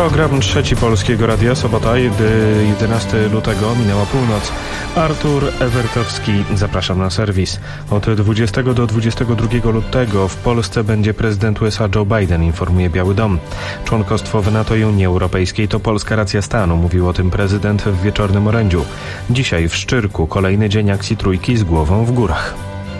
Program Trzeci Polskiego Radia, sobota, 11 lutego, minęła północ. Artur Ewertowski, zapraszam na serwis. Od 20 do 22 lutego w Polsce będzie prezydent USA Joe Biden, informuje Biały Dom. Członkostwo w NATO i Unii Europejskiej to polska racja stanu, mówił o tym prezydent w wieczornym orędziu. Dzisiaj w Szczyrku kolejny dzień akcji Trójki z głową w górach.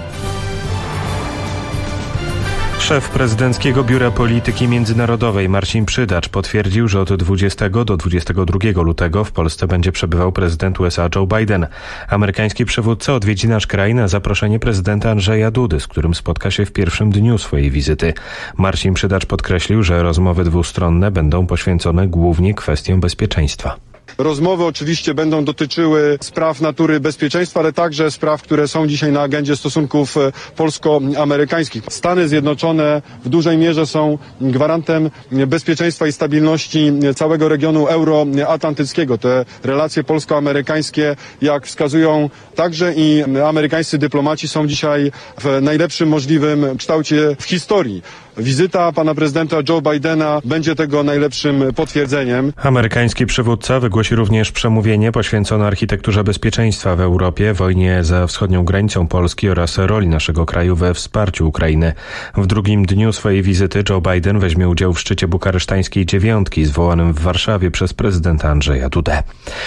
Szef Prezydenckiego Biura Polityki Międzynarodowej Marcin Przydacz potwierdził, że od 20 do 22 lutego w Polsce będzie przebywał prezydent USA Joe Biden. Amerykański przywódca odwiedzi nasz kraj na zaproszenie prezydenta Andrzeja Dudy, z którym spotka się w pierwszym dniu swojej wizyty. Marcin Przydacz podkreślił, że rozmowy dwustronne będą poświęcone głównie kwestiom bezpieczeństwa. Rozmowy oczywiście będą dotyczyły spraw natury bezpieczeństwa, ale także spraw, które są dzisiaj na agendzie stosunków polsko-amerykańskich. Stany Zjednoczone w dużej mierze są gwarantem bezpieczeństwa i stabilności całego regionu euroatlantyckiego. Te relacje polsko-amerykańskie, jak wskazują także i amerykańscy dyplomaci, są dzisiaj w najlepszym możliwym kształcie w historii. Wizyta pana prezydenta Joe Bidena będzie tego najlepszym potwierdzeniem. Amerykański przywódca wygłosi również przemówienie poświęcone architekturze bezpieczeństwa w Europie, wojnie za wschodnią granicą Polski oraz roli naszego kraju we wsparciu Ukrainy. W drugim dniu swojej wizyty Joe Biden weźmie udział w szczycie bukaresztańskiej dziewiątki zwołanym w Warszawie przez prezydenta Andrzeja Dudę.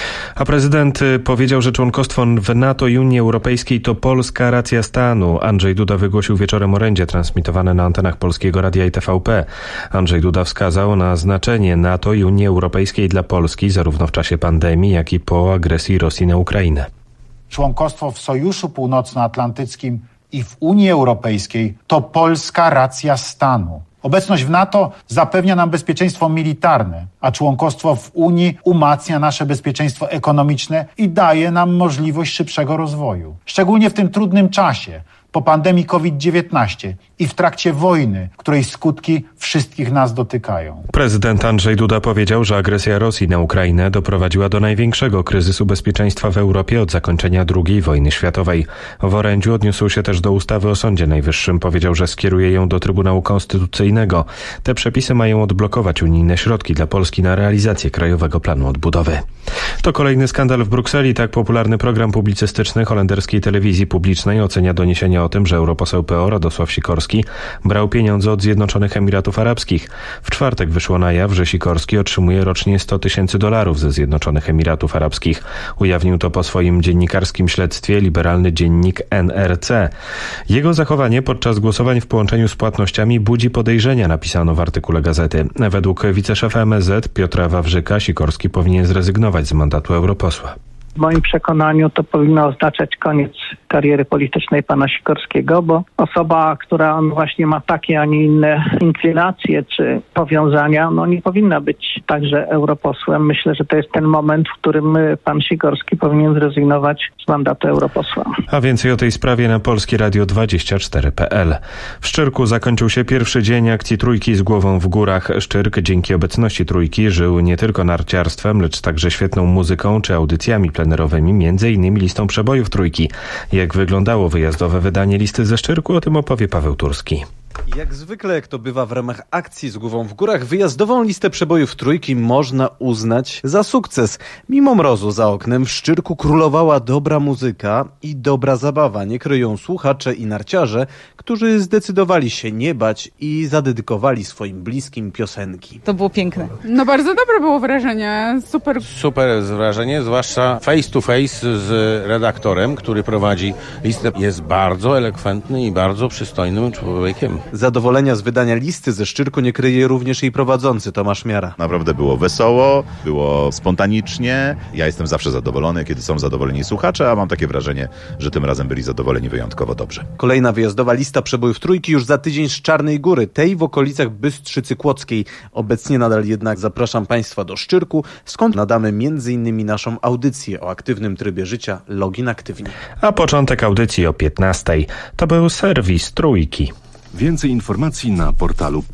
A prezydent powiedział, że członkostwo w NATO i Unii Europejskiej to polska racja stanu. Andrzej Duda wygłosił wieczorem orędzie transmitowane na antenach Polskiego Radia i TVP. Andrzej Duda wskazał na znaczenie NATO i Unii Europejskiej dla Polski zarówno w czasie pandemii, jak i po agresji Rosji na Ukrainę. Członkostwo w Sojuszu Północnoatlantyckim i w Unii Europejskiej to polska racja stanu. Obecność w NATO zapewnia nam bezpieczeństwo militarne, a członkostwo w Unii umacnia nasze bezpieczeństwo ekonomiczne i daje nam możliwość szybszego rozwoju. Szczególnie w tym trudnym czasie, po pandemii COVID-19 i w trakcie wojny, której skutki wszystkich nas dotykają. Prezydent Andrzej Duda powiedział, że agresja Rosji na Ukrainę doprowadziła do największego kryzysu bezpieczeństwa w Europie od zakończenia II wojny światowej. W orędziu odniósł się też do ustawy o Sądzie Najwyższym. Powiedział, że skieruje ją do Trybunału Konstytucyjnego. Te przepisy mają odblokować unijne środki dla Polski na realizację Krajowego Planu Odbudowy. To kolejny skandal w Brukseli. Tak popularny program publicystyczny holenderskiej telewizji publicznej ocenia doniesienia o tym, że europoseł PO Radosław Sikorski brał pieniądze od Zjednoczonych Emiratów Arabskich. W czwartek wyszło na jaw, że Sikorski otrzymuje rocznie $100 000 ze Zjednoczonych Emiratów Arabskich. Ujawnił to po swoim dziennikarskim śledztwie liberalny dziennik NRC. Jego zachowanie podczas głosowań w połączeniu z płatnościami budzi podejrzenia, napisano w artykule gazety. Według wiceszefa MSZ Piotra Wawrzyka Sikorski powinien zrezygnować z mandatu europosła. W moim przekonaniu to powinno oznaczać koniec kariery politycznej pana Sikorskiego, bo osoba, która właśnie ma takie, a nie inne inklinacje czy powiązania, nie powinna być także europosłem. Myślę, że to jest ten moment, w którym pan Sikorski powinien zrezygnować z mandatu europosła. A więcej o tej sprawie na polskieradio24.pl. W Szczyrku zakończył się pierwszy dzień akcji Trójki z głową w górach. Szczyrk dzięki obecności Trójki żył nie tylko narciarstwem, lecz także świetną muzyką czy audycjami plenerowymi, między innymi listą przebojów Trójki. Jak wyglądało wyjazdowe wydanie listy ze Szczyrku, o tym opowie Paweł Turski. Jak zwykle, jak to bywa w ramach akcji z głową w górach, wyjazdową listę przebojów Trójki można uznać za sukces. Mimo mrozu za oknem w Szczyrku królowała dobra muzyka i dobra zabawa. Nie kryją słuchacze i narciarze, którzy zdecydowali się nie bać i zadedykowali swoim bliskim piosenki. To było piękne. Bardzo dobre było wrażenie, super. Super wrażenie, zwłaszcza face to face z redaktorem, który prowadzi listę. Jest bardzo elokwentny i bardzo przystojnym człowiekiem. Zadowolenia z wydania listy ze Szczyrku nie kryje również jej prowadzący Tomasz Miara. Naprawdę było wesoło, było spontanicznie. Ja jestem zawsze zadowolony, kiedy są zadowoleni słuchacze, a mam takie wrażenie, że tym razem byli zadowoleni wyjątkowo dobrze. Kolejna wyjazdowa lista przebojów Trójki już za tydzień z Czarnej Góry, tej w okolicach Bystrzycy Kłodzkiej. Obecnie nadal jednak zapraszam Państwa do Szczyrku, skąd nadamy m.in. naszą audycję o aktywnym trybie życia Login Aktywni. A początek audycji o 15:00. To był serwis Trójki. Więcej informacji na portalu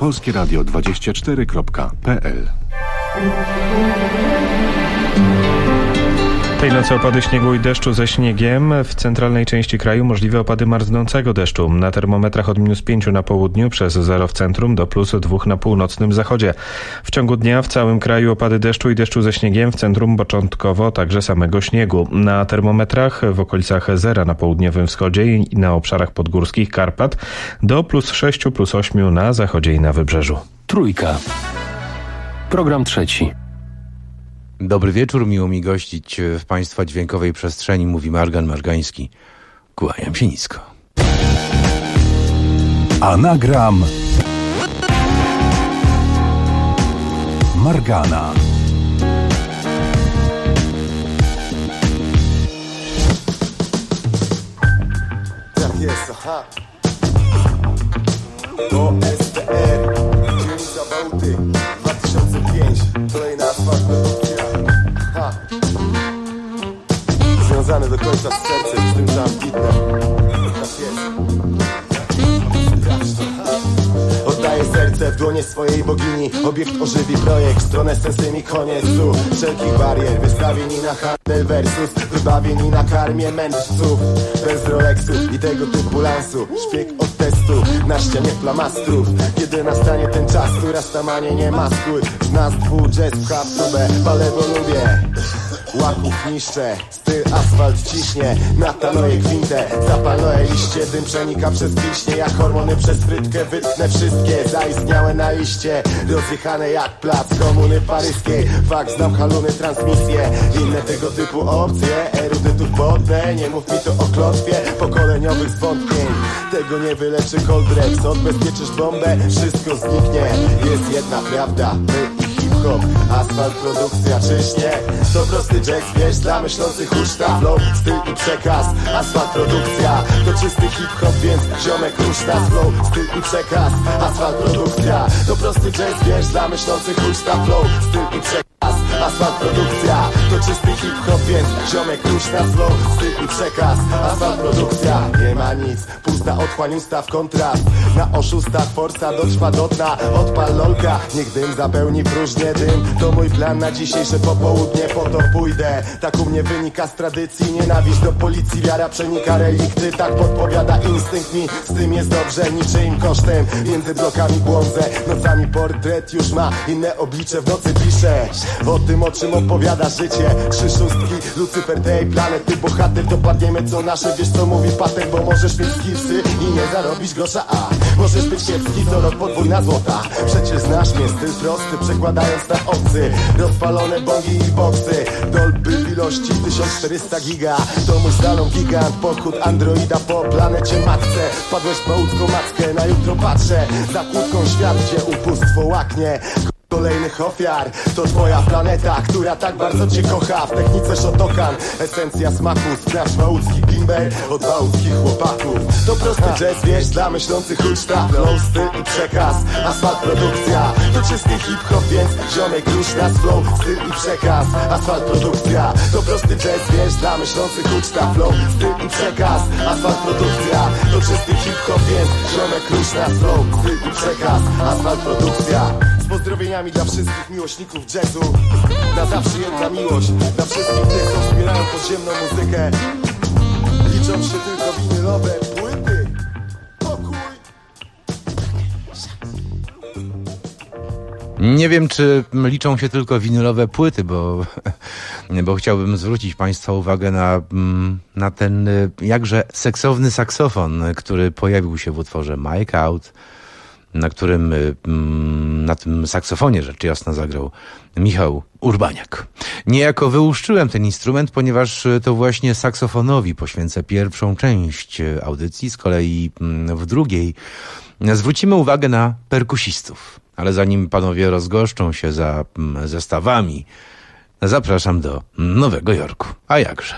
polskieradio24.pl. Tej nocy opady śniegu i deszczu ze śniegiem. W centralnej części kraju możliwe opady marznącego deszczu. Na termometrach od -5 na południu przez 0 w centrum do +2 na północnym zachodzie. W ciągu dnia w całym kraju opady deszczu i deszczu ze śniegiem. W centrum początkowo także samego śniegu. Na termometrach w okolicach 0 na południowym wschodzie i na obszarach podgórskich Karpat do +6, +8 na zachodzie i na wybrzeżu. Trójka. Program trzeci. Dobry wieczór, miło mi gościć w Państwa dźwiękowej przestrzeni, mówi Margan Margański. Kłaniam się nisko. Anagram Margana. Tak jest, aha. OSTR, dzielnica Bałty, 2005, kolejna asfaltowia. Ha. Związany do końca z sercem, z tym ambitne. Tak jest. Oddaję serce w dłonie swojej bogini. Obiekt ożywi projekt, stronę sensem i koniec tu. Wszelkich barier, wystawieni na handel versus wybawieni na karmie mędrców. Bez Rolexów i tego typu lansu. Szpieg od testu, na ścianie flamastrów. Kiedy nastanie ten czas, tu rastamanie nie maskuj. Z nas dwóch jazz pcha w tubę, palę bo lubię. Łaków niszczę, styl asfalt ciśnie. Na tanoje kwintę, zapalnoje liście. Dym przenika przez piśnie, jak hormony przez frytkę. Wytnę wszystkie zaistniałe na liście. Rozjechane jak plac komuny paryskiej. Fakt, znam haluny, transmisje. Inne tego typu opcje, erudytów podnę. Nie mów mi to o klątwie pokoleniowych zwątpień. Tego nie wyleczy Coldrex. Odbezpieczysz bombę, wszystko zniknie. Jest jedna prawda, my i hip-hop. Asfalt, produkcja, czyż nie? To prosty jazz, wiesz, dla myślących uczta. Flow, styl i przekaz. Asfalt, produkcja, to czysty hip-hop, więc ziomek ruszta. Flow, styl i przekaz. Asfalt, produkcja, to prosty jazz, wiesz, dla myślących uczta. Flow, styl i przekaz. Asfalt, produkcja, to czysty hip-hop, więc ziomek ruszta. Flow, styl i przekaz. Asfalt, produkcja, nie ma nic. Pusta otchłań, ustaw kontrast. Na oszustach forsa dotrwa do dna. Odpal lolka, niech dym zapełni próżnię. Dym to mój plan na dzisiejsze popołudnie. Po to pójdę, tak u mnie wynika z tradycji. Nienawiść do policji, wiara przenika relikty. Tak podpowiada instynkt mi, z tym jest dobrze. Niczyim kosztem, między blokami błądzę. Nocami portret już ma inne oblicze. W nocy piszę o tym, o czym opowiada życie. 3 szóstki, Lucyfer tej planety. Bohater, dopadniemy co nasze. Wiesz co mówi patent, bo możesz mieć skillsy i nie zarobić grosza, a możesz być kiepski, co rok podwójna złota. Przecież znasz mnie, styl prosty, przekładając na obcy. Rozpalone bongi i boksy, Dolby w ilości 1400 giga. To mój slalom gigant, pochód androida po planecie matce. Wpadłeś po łódzką mackę, na jutro patrzę. Za kłódką świat, gdzie ubóstwo łaknie kolejnych ofiar. To twoja planeta, która tak bardzo cię kocha. W technice Shotokan, esencja smaku. Sprawdź małódzki bimber od małódzkich chłopaków. To prosty jazz, wiesz, dla myślących uczta. Flow, styl i przekaz, asfalt, produkcja. To czysty hip-hop, więc ziomek rusz nas. Flow, styl i przekaz, asfalt, produkcja. To prosty jazz, wiesz, dla myślących uczta. Flow, styl i przekaz, asfalt, produkcja. To czysty hip-hop, więc ziomek rusz nas. Flow, styl i przekaz, asfalt, produkcja. Z pozdrowieniami dla wszystkich miłośników jazzu. Na zawsze jedna miłość dla wszystkich tych, co wspierają podziemną muzykę. Liczą się tylko winylowe płyty. Pokój. Nie wiem, czy liczą się tylko winylowe płyty, bo chciałbym zwrócić Państwa uwagę na ten jakże seksowny saksofon, który pojawił się w utworze Mike Out, na tym saksofonie rzecz jasna zagrał Michał Urbaniak. Niejako wyłuszczyłem ten instrument, ponieważ to właśnie saksofonowi poświęcę pierwszą część audycji. Z kolei w drugiej zwrócimy uwagę na perkusistów. Ale zanim panowie rozgoszczą się za zestawami, zapraszam do Nowego Jorku. A jakże?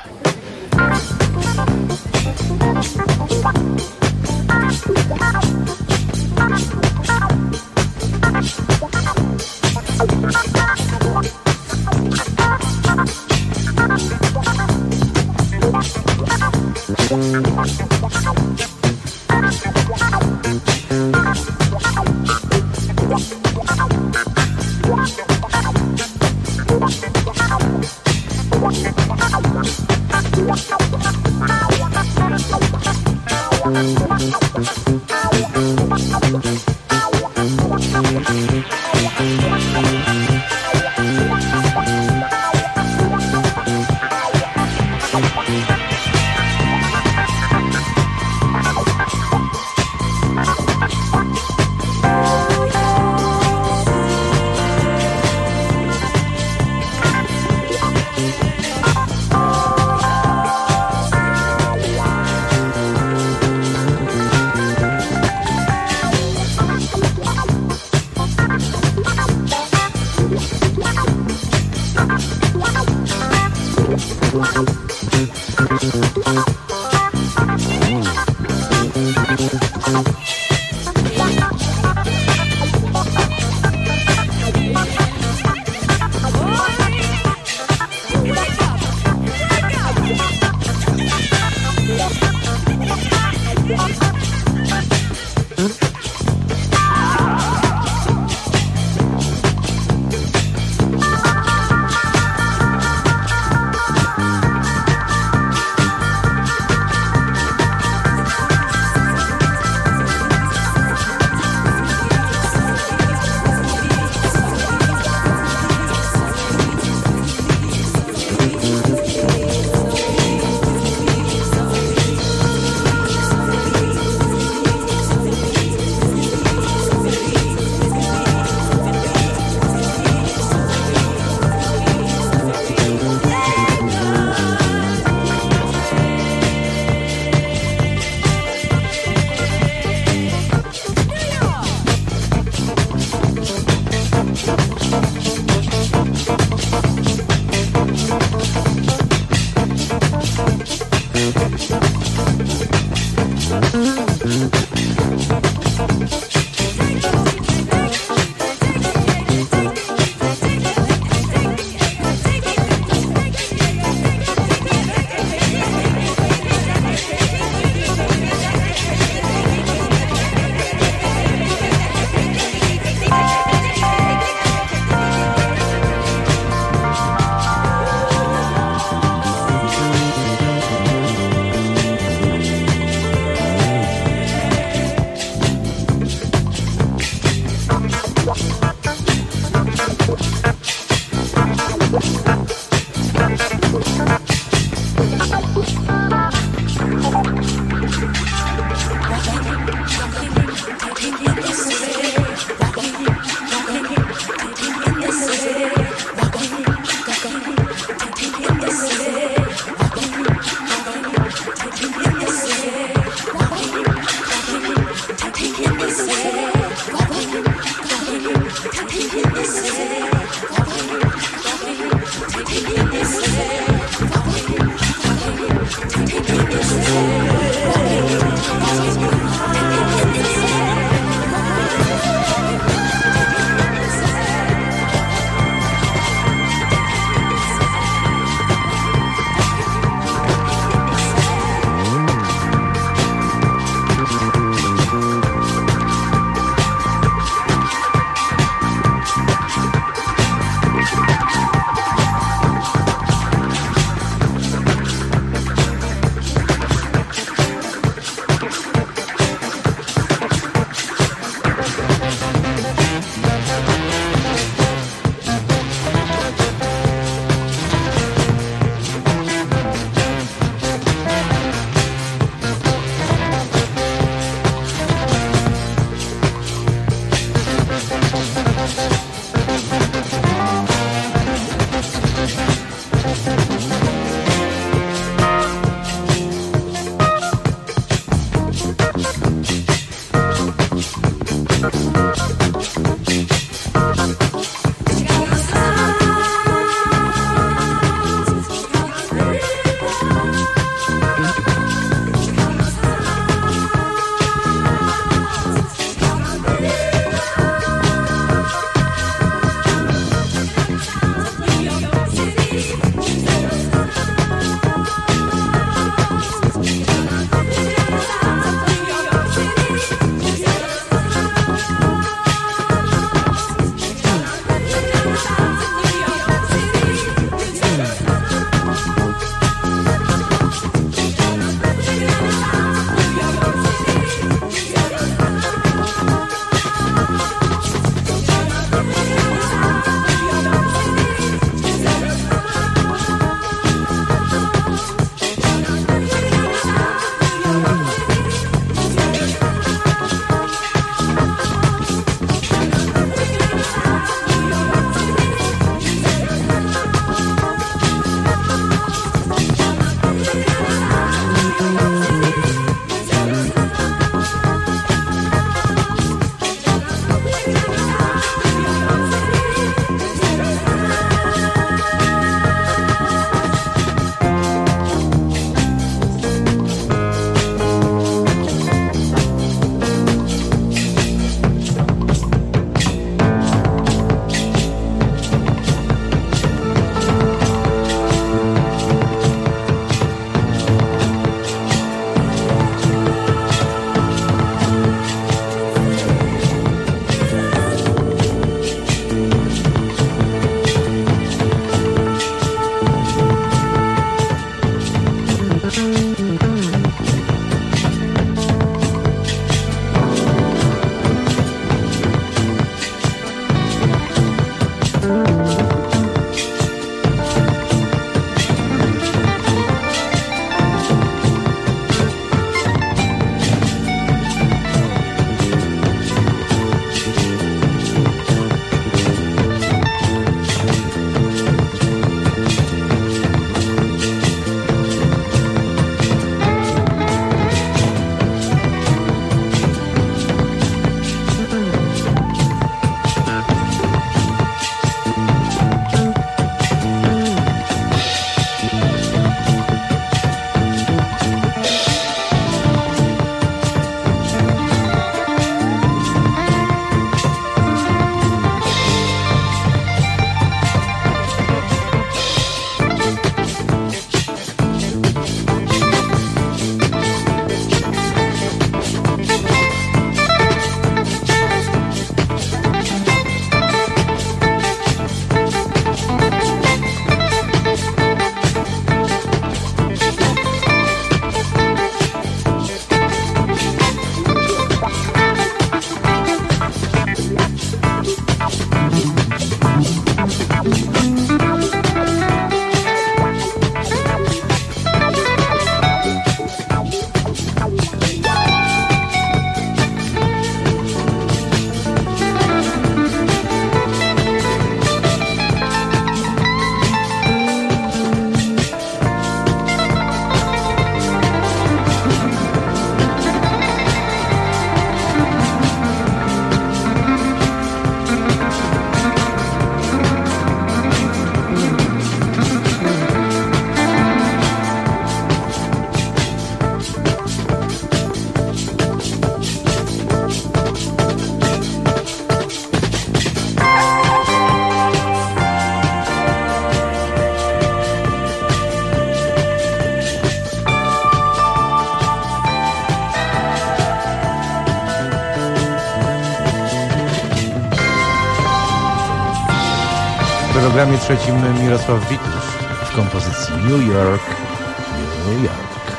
programie trzecim Mirosław Witusz w kompozycji New York, New York.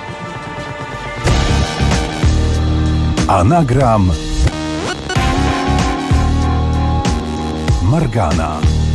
Anagram Margana.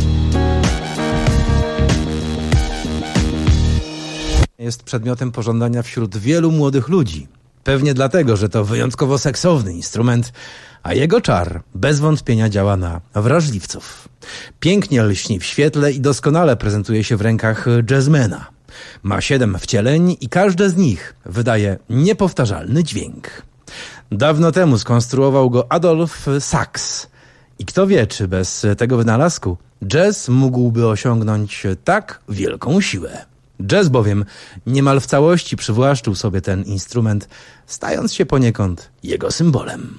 Jest przedmiotem pożądania wśród wielu młodych ludzi. Pewnie dlatego, że to wyjątkowo seksowny instrument, a jego czar bez wątpienia działa na wrażliwców. Pięknie lśni w świetle i doskonale prezentuje się w rękach jazzmena. Ma 7 wcieleń i każde z nich wydaje niepowtarzalny dźwięk. Dawno temu skonstruował go Adolf Sachs. I kto wie, czy bez tego wynalazku jazz mógłby osiągnąć tak wielką siłę. Jazz bowiem niemal w całości przywłaszczył sobie ten instrument, stając się poniekąd jego symbolem.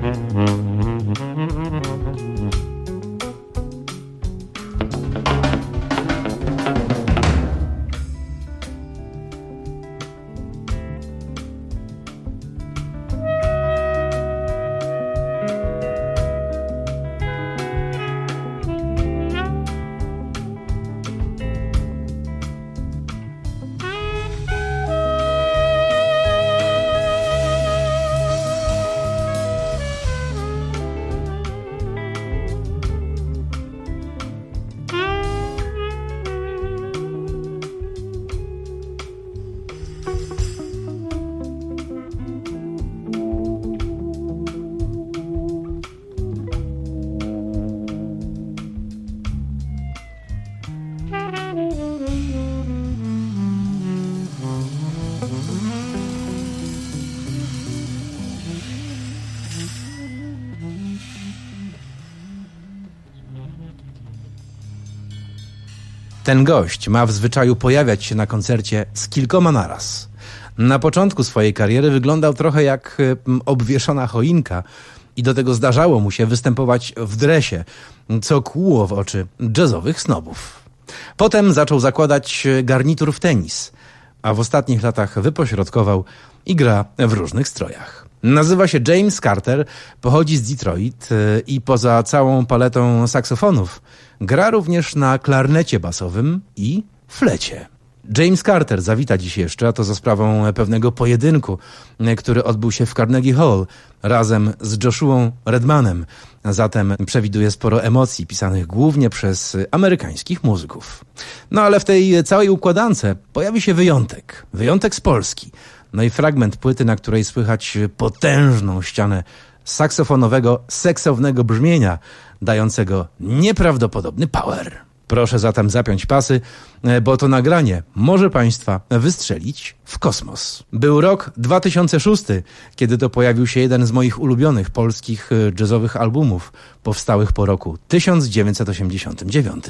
Ten gość ma w zwyczaju pojawiać się na koncercie z kilkoma naraz. Na początku swojej kariery wyglądał trochę jak obwieszona choinka i do tego zdarzało mu się występować w dresie, co kłuło w oczy jazzowych snobów. Potem zaczął zakładać garnitur w tenis, a w ostatnich latach wypośrodkował i gra w różnych strojach. Nazywa się James Carter, pochodzi z Detroit i poza całą paletą saksofonów gra również na klarnecie basowym i flecie. James Carter zawita dziś jeszcze, a to za sprawą pewnego pojedynku, który odbył się w Carnegie Hall razem z Joshuą Redmanem. Zatem przewiduje sporo emocji pisanych głównie przez amerykańskich muzyków. No ale w tej całej układance pojawi się wyjątek. Wyjątek z Polski. No i fragment płyty, na której słychać potężną ścianę saksofonowego, seksownego brzmienia, dającego nieprawdopodobny power. Proszę zatem zapiąć pasy, bo to nagranie może Państwa wystrzelić w kosmos. Był rok 2006, kiedy to pojawił się jeden z moich ulubionych polskich jazzowych albumów, powstałych po roku 1989.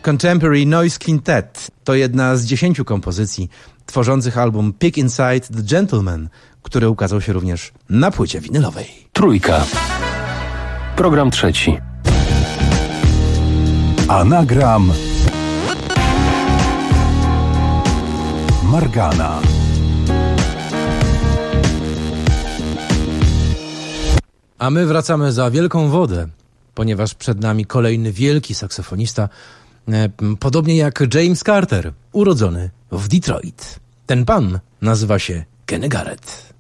Contemporary Noise Quintet to jedna z 10 kompozycji tworzących album Peek Inside the Gentleman, który ukazał się również na płycie winylowej. Trójka. Program trzeci. Anagram Margana. A my wracamy za wielką wodę, ponieważ przed nami kolejny wielki saksofonista, podobnie jak James Carter, urodzony w Detroit. Ten pan nazywa się Kenny Garrett.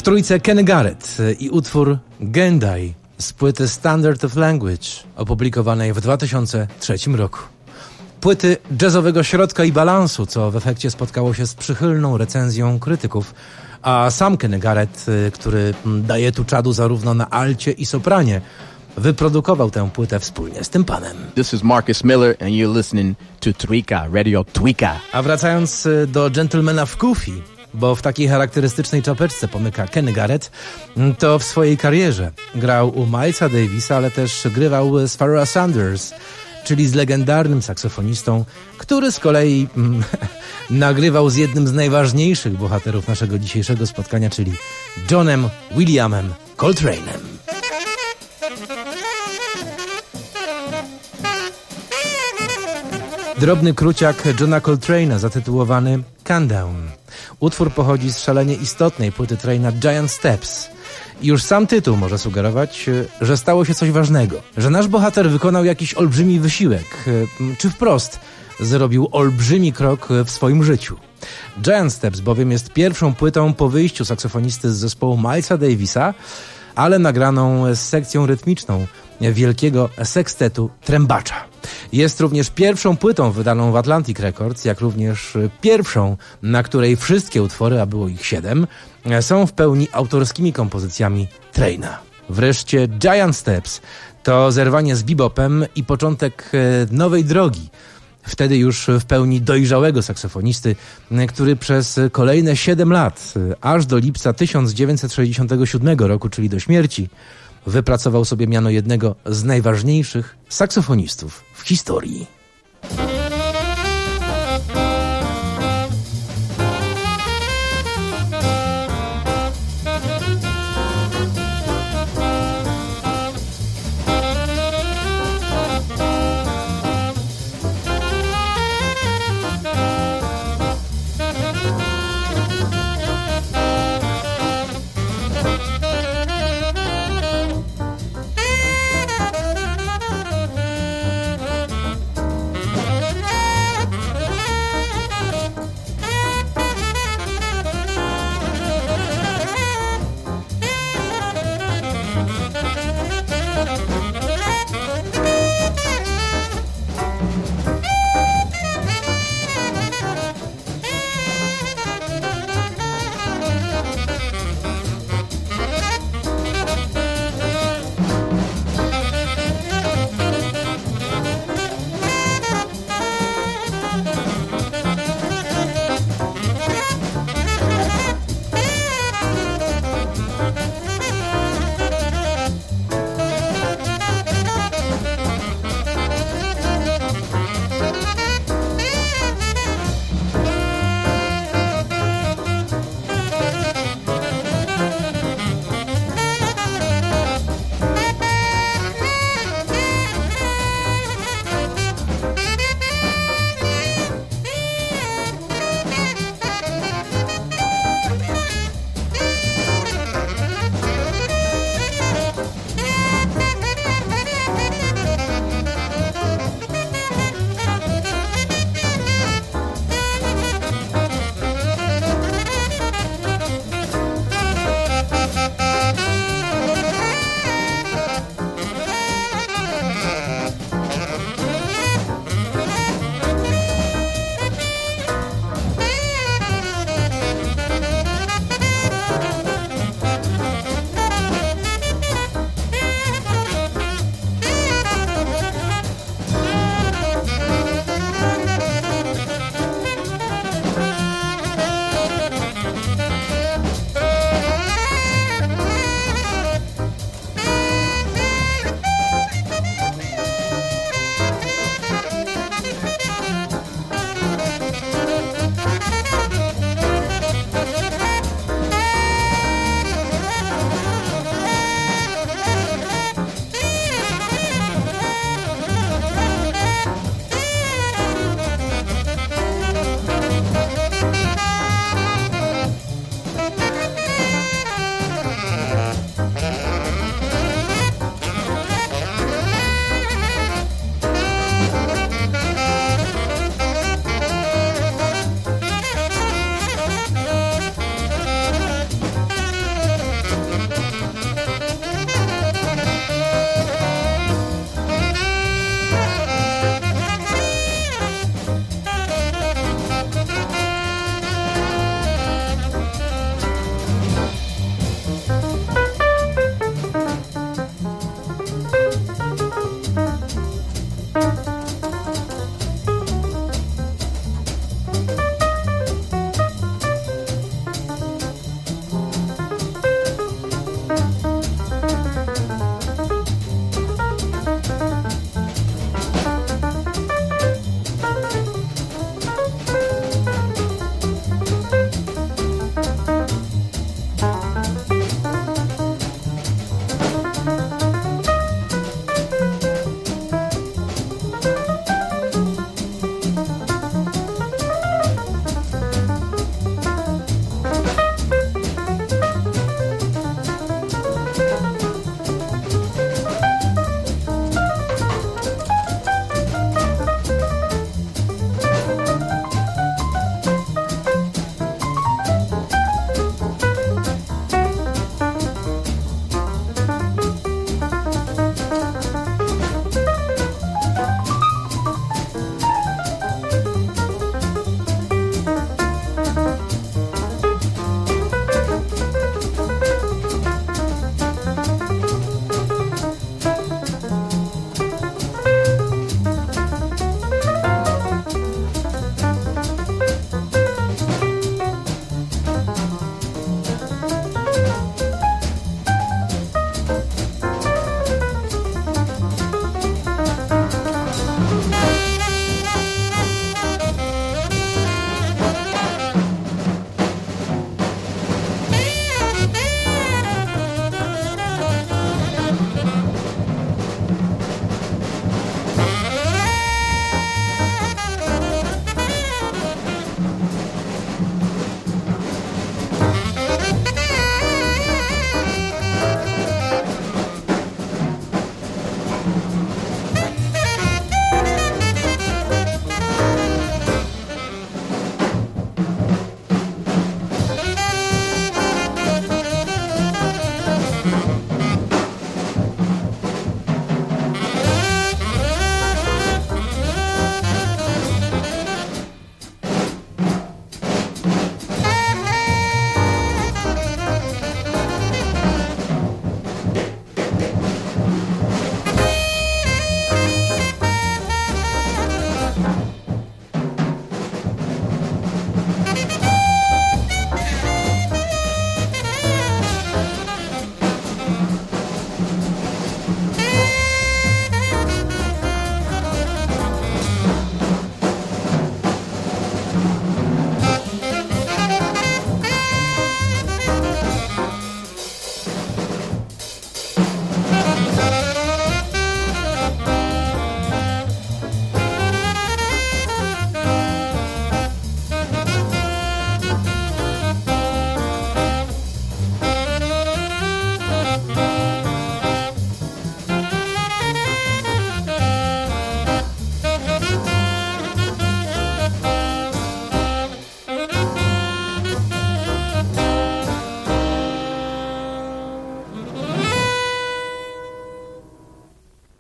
trójce Kenny Garrett i utwór Gendai z płyty Standard of Language, opublikowanej w 2003 roku. Płyty jazzowego środka i balansu, co w efekcie spotkało się z przychylną recenzją krytyków, a sam Kenny Garrett, który daje tu czadu zarówno na alcie i sopranie, wyprodukował tę płytę wspólnie z tym panem. This is Marcus Miller and you're listening to Tweeka, Radio Tweeka. A wracając do Gentlemana w Goofy, bo w takiej charakterystycznej czapeczce pomyka Kenny Garrett, to w swojej karierze grał u Milesa Davisa, ale też grywał z Pharoah Sanders, czyli z legendarnym saksofonistą, który z kolei nagrywał z jednym z najważniejszych bohaterów naszego dzisiejszego spotkania, czyli Johnem Williamem Coltrane'em. Drobny kruciak Johna Coltrane'a zatytułowany Countdown. Utwór pochodzi z szalenie istotnej płyty Traina Giant Steps. I już sam tytuł może sugerować, że stało się coś ważnego. Że nasz bohater wykonał jakiś olbrzymi wysiłek, czy wprost zrobił olbrzymi krok w swoim życiu. Giant Steps bowiem jest pierwszą płytą po wyjściu saksofonisty z zespołu Milesa Davisa, ale nagraną z sekcją rytmiczną wielkiego sekstetu trębacza. Jest również pierwszą płytą wydaną w Atlantic Records, jak również pierwszą, na której wszystkie utwory, a było ich 7, są w pełni autorskimi kompozycjami Traina. Wreszcie Giant Steps to zerwanie z bebopem i początek nowej drogi, wtedy już w pełni dojrzałego saksofonisty, który przez kolejne 7 lat, aż do lipca 1967 roku, czyli do śmierci, wypracował sobie miano jednego z najważniejszych saksofonistów w historii.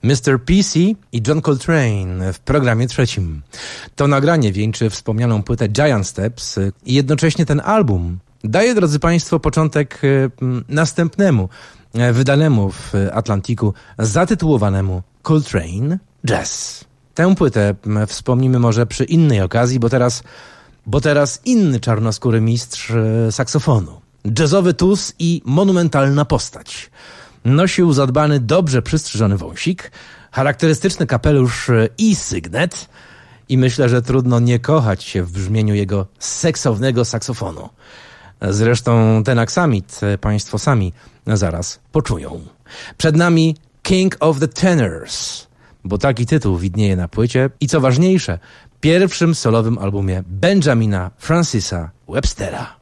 Mr. PC i John Coltrane w programie trzecim. To nagranie wieńczy wspomnianą płytę Giant Steps i jednocześnie ten album daje, drodzy Państwo, początek następnemu, wydanemu w Atlantiku, zatytułowanemu Coltrane Jazz. Tę płytę wspomnimy może przy innej okazji, bo teraz inny czarnoskóry mistrz saksofonu. Jazzowy tus i monumentalna postać. Nosił zadbany, dobrze przystrzyżony wąsik, charakterystyczny kapelusz i sygnet i myślę, że trudno nie kochać się w brzmieniu jego seksownego saksofonu. Zresztą ten aksamit Państwo sami zaraz poczują. Przed nami King of the Tenors, bo taki tytuł widnieje na płycie i co ważniejsze, pierwszym solowym albumie Benjamina Francisa Webstera.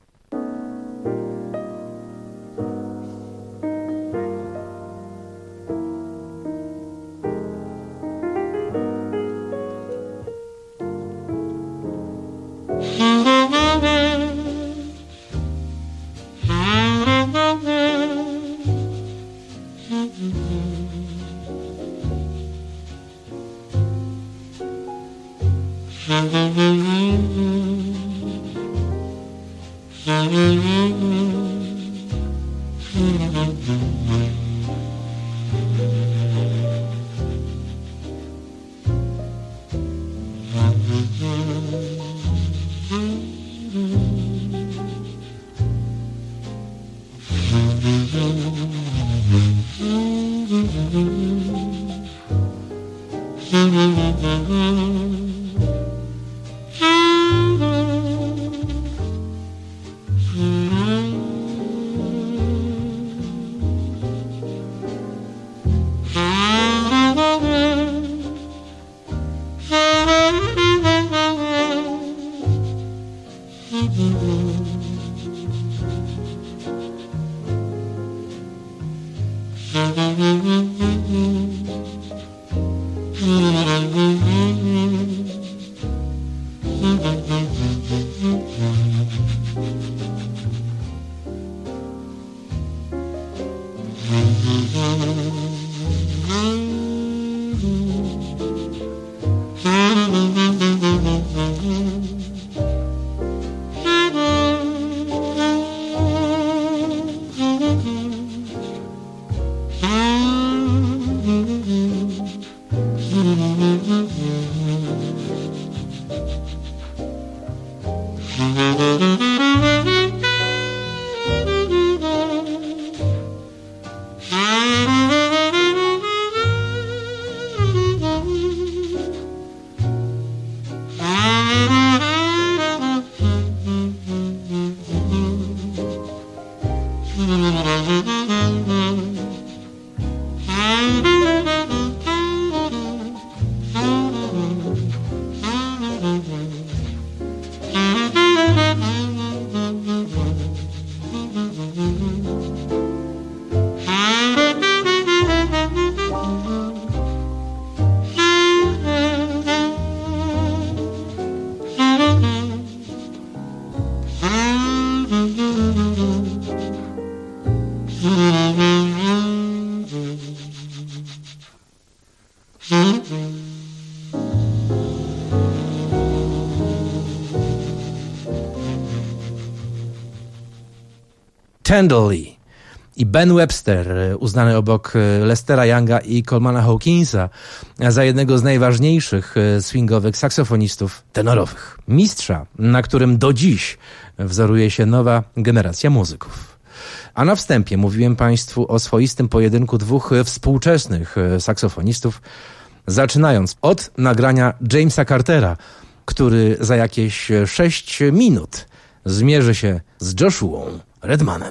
Tenderly i Ben Webster, uznany obok Lestera Younga i Colemana Hawkinsa za jednego z najważniejszych swingowych saksofonistów tenorowych. Mistrza, na którym do dziś wzoruje się nowa generacja muzyków. A na wstępie mówiłem Państwu o swoistym pojedynku dwóch współczesnych saksofonistów, zaczynając od nagrania Jamesa Cartera, który za jakieś 6 minut zmierzy się z Joshuą Redmanem.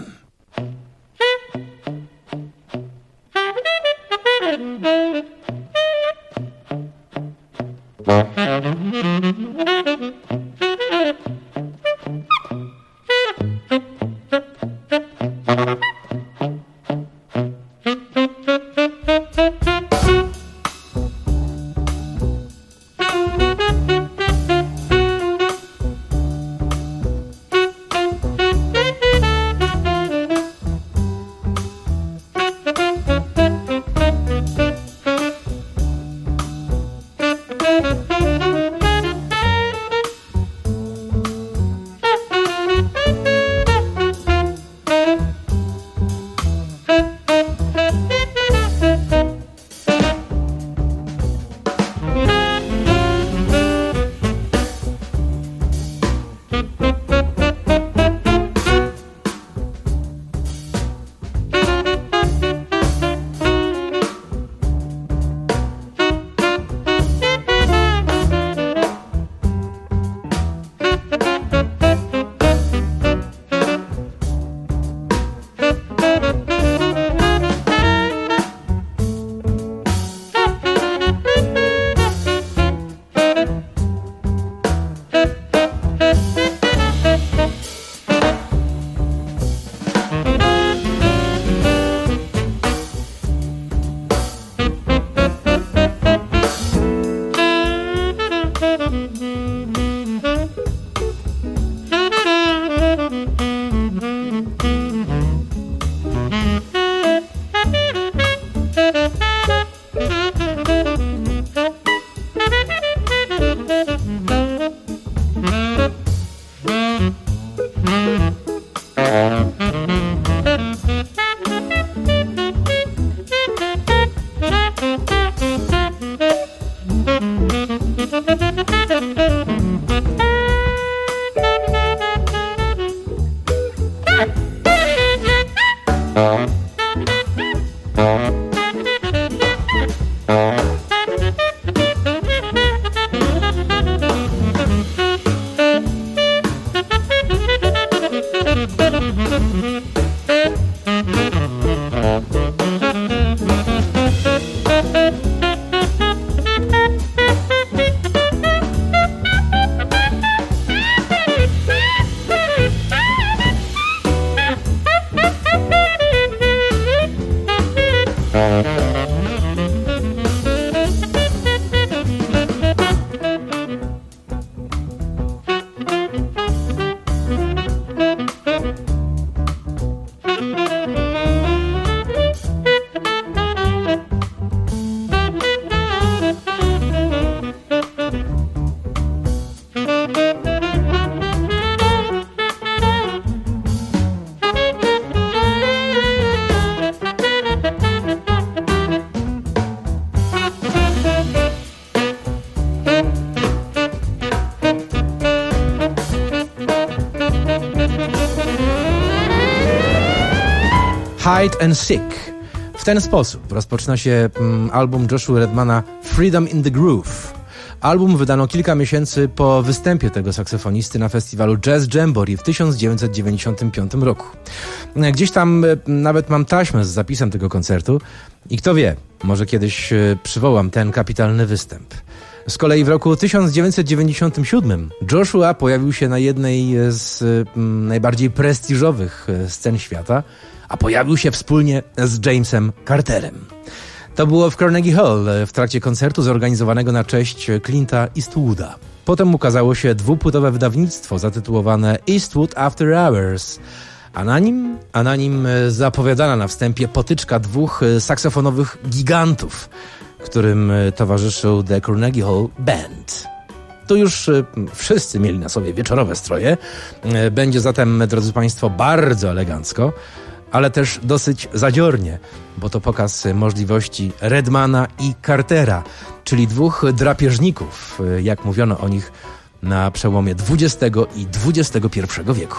Hide and Seek. W ten sposób rozpoczyna się album Joshua Redmana Freedom in the Groove. Album wydano kilka miesięcy po występie tego saksofonisty na festiwalu Jazz Jamboree w 1995 roku. Gdzieś tam nawet mam taśmę z zapisem tego koncertu i kto wie, może kiedyś przywołam ten kapitalny występ. Z kolei w roku 1997 Joshua pojawił się na jednej z najbardziej prestiżowych scen świata, a pojawił się wspólnie z Jamesem Carterem. To było w Carnegie Hall w trakcie koncertu zorganizowanego na cześć Clint'a Eastwooda. Potem ukazało się dwupłytowe wydawnictwo zatytułowane Eastwood After Hours, a na nim zapowiadana na wstępie potyczka dwóch saksofonowych gigantów, którym towarzyszył The Carnegie Hall Band. Tu już wszyscy mieli na sobie wieczorowe stroje. Będzie zatem, drodzy Państwo, bardzo elegancko, ale też dosyć zadziornie, bo to pokaz możliwości Redmana i Cartera, czyli dwóch drapieżników, jak mówiono o nich na przełomie XX i XXI wieku.